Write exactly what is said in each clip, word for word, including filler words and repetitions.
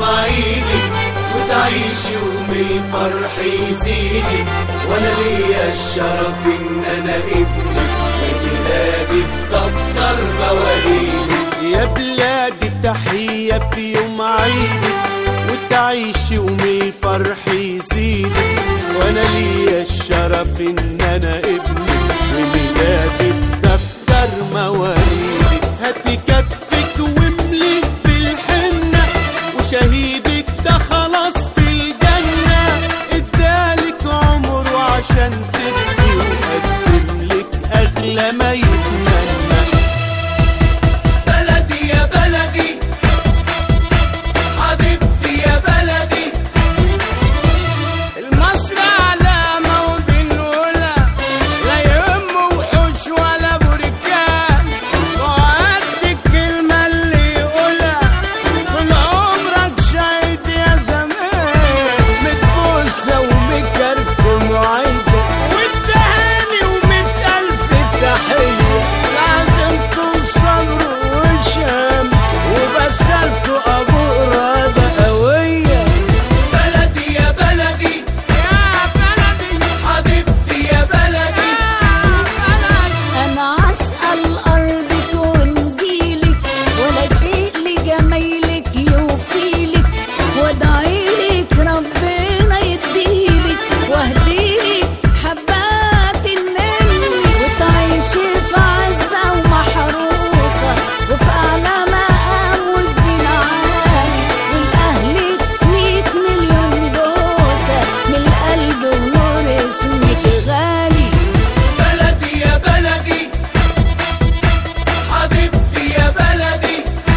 عيدك وتعيش يوم الفرح يزيدك، وانا ليا الشرف ان انا ابنك وبلادي في دفتر مواليدك. يا بلادي التحية في يوم عيدك وتعيش يوم الفرح يزيدك، وانا ليا الشرف ان انا ابنك وميلادي في دفتر مواليدك. هاتي كفك وامليه بالحنة وشهيدك ده خلاص في الجنة، ادالك عمره عشان تبكي وقدملك اغلى ما يتمنى. بلدي يا بلدي حبيبتي يا بلدي، المصر علامة وبنقولها لا يهمه وحوش ولا بركان، وقد الكلمة اللي يقولها طول عمرك شايد يا زمان، متبوسة ومتكركم وعيدة والتهاني وميت ألف تحية، لازم توصلوا وشام وبسلتوا أبو رضا قوية. بلدي يا بلدي يا بلدي حبيبتي يا بلدي، أنا عاشقة لأرضك ونجيلك ولا شيء لجمايلك يوفيلك، وادعيلك ربنا يديلك واهديلك حبات النمل، وتعيشي في عزة ومحروسة وفي أعلى مقام والبين عالي، والأهلك مية مليون بوسة من القلب ونور اسمك غالي. بلدي يا بلدي حبيبتي يا بلدي،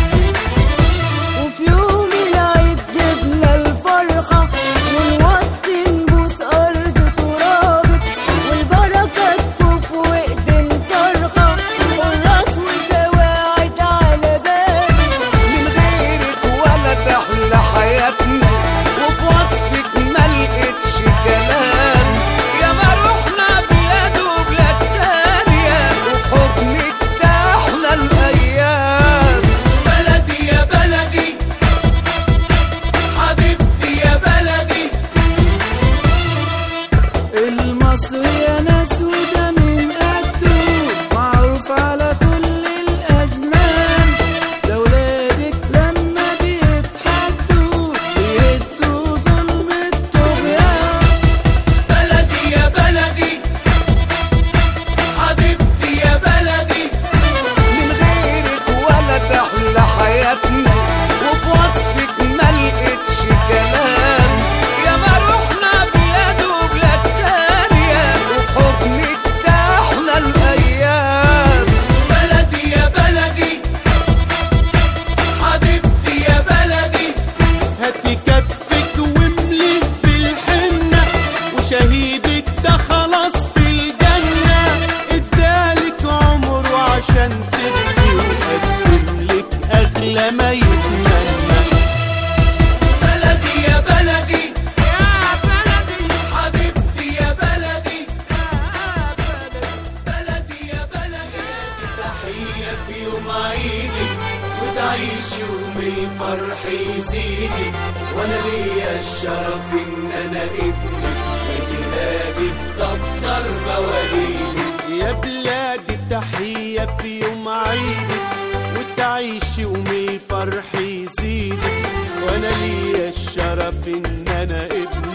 وفي يوم العيد جبنا الفرحة ونوطي نبوس أرض ترابك، والبركة تطوف وإيدين طرحة والراس وسواعد على بابك. من غيرك ولا تحلى حياتنا وفي وصفك ملقتش كلام، يا ما رحنا بلاد وبلاد تانية وفي حضنك تحلى الأيام. بلدي يا بلدي حبيبتي يا بلدي، المصري ناس وده من قده معروف على كل الأزمان، ده ولادك لما بيتحدوا بيهدوا ظلم الطغيان. بلدي يا بلدي حبيبتي يا بلدي، من غيرك ولا تحلى حياتنا وفي وصفك ملقتش كلام، يا ما رحنا بلاد وبلاد تانية وفي حضنك تحلى الأيام. بلدي يا بلدي حبيبتي يا بلدي، هاتي كفك وامليه بالحنة وشهيدك ده خلاص في الجنة، ادالك عمره عشان تبكي وقدملك أغلى ما يتمنى. بلدي يا بلدي يا بلدي حبيبتي يا بلدي، بلدي يا بلدي تحية في يوم عيدك وتعيش يوم الفرح يزيدك، وانا ليا الشرف ان انا ابنك وبلادي في دفتر مواليدك. يا بلادي التحية في يوم عيدك وتعيش يوم الفرح يزيدك، وانا ليا الشرف ان انا ابنك